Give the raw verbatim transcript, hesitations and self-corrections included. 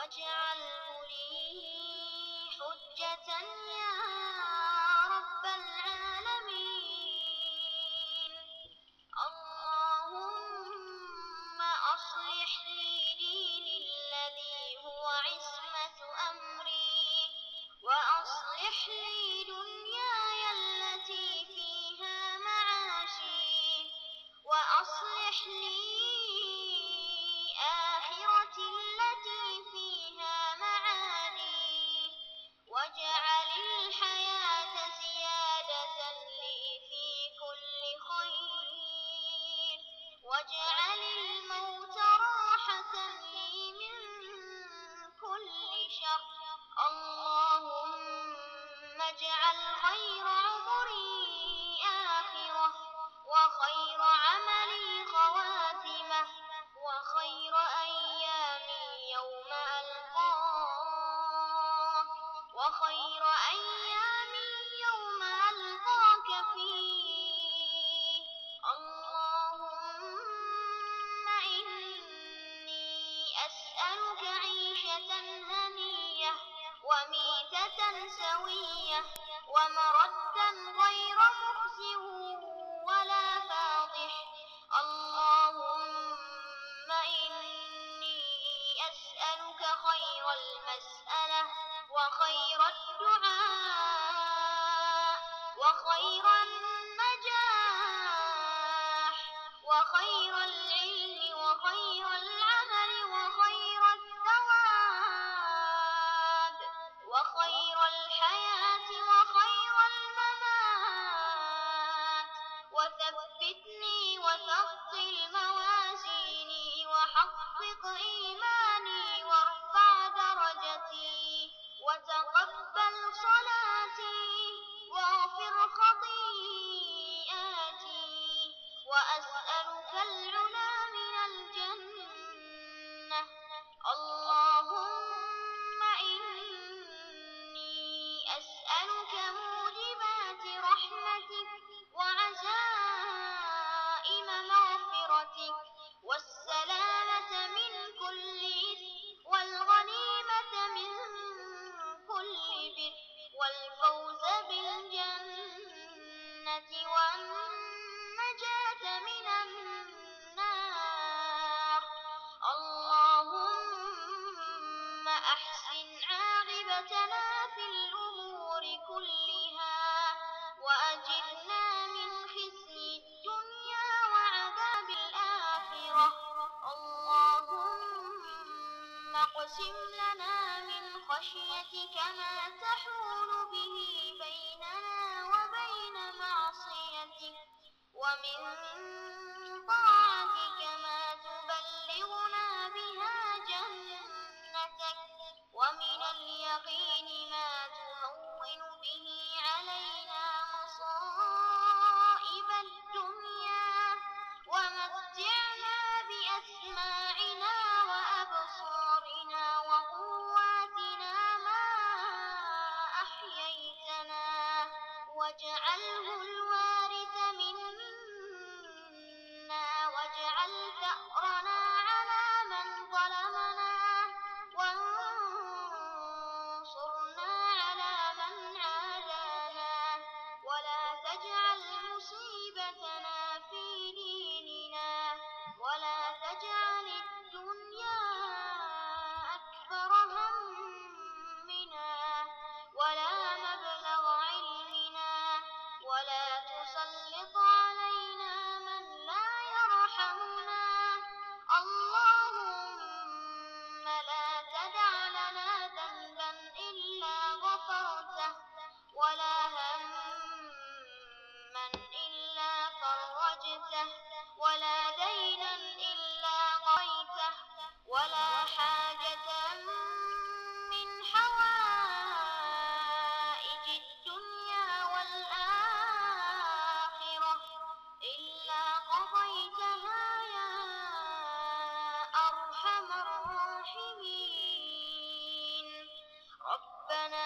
واجعله لي حجة يا رب العالمين. اللهم أصلح لي ديني الذي هو عصمة أمري، وأصلح لي دنياي التي فيها معاشي، وأصلح لي آخرتي التي فيها معادي، واجعل الحياة زيادة لي في كل خير، واجعل الموت راحة لي من كل شر. اللهم اجعل خير عمري آخرة، وخير عملي خواتمة، وخير أيامي يوم ألقاك، وخير أيامي يوم ألقاك فيه. اللهم إني أسألك عيشة هنية، وميتة سوية، ومردا غير مخزٍ ولا فاضح. اللهم إني أسألك خير المسألة، وخير الدعاء، وخير النجاح، وخير العلم، وخير العمل، وخير الثواب، وخير الحياة، وخير الممات. وثبتني وثقل موازيني، وحقق إيماني، وارفع درجتي، وتقبل صلاتي، واغفر خطيئاتي. وأسألك العلا من الجنة. اللهم إني أسألك موجبات رحمتك، وعزائم مغفرتك، والسلامة من كل إثم، والغنيمة من كل بر، والفوز بالجنة، والنجاة من النار. اللهم أحسن عاقبتنا في الأمور كلها، وأجرنا من خزي الدنيا وعذاب الآخرة. اللهم اقسم لنا من خشيتك ما تحول به بيننا وبين معصيتك، ومن طاعتك ما تبلغنا بها جنتك، ومن اليقين ما تهون به علينا مصائب الدنيا، ومتعنا بأسماعنا وأبصارنا وقواتنا ما أحييتنا، واجعله الوارث منا، واجعل ثأرنا على من ظلمنا، وانصرنا على من عادانا، ولا تجعل مصيبتنا في ديننا، ولا تجعل الدنيا أكبر همنا، ولا مبلغ علمنا، ولا تسلط علينا من لا يرحمنا. اللهم لا تدع لنا ذنبا إلا غفرته، ولا هما إلا فرجته، ولا دينا إلا قضيته، ولا حاجة من حوائج الدنيا والآخرة إلا قضيتها يا أرحم الراحمين. ربنا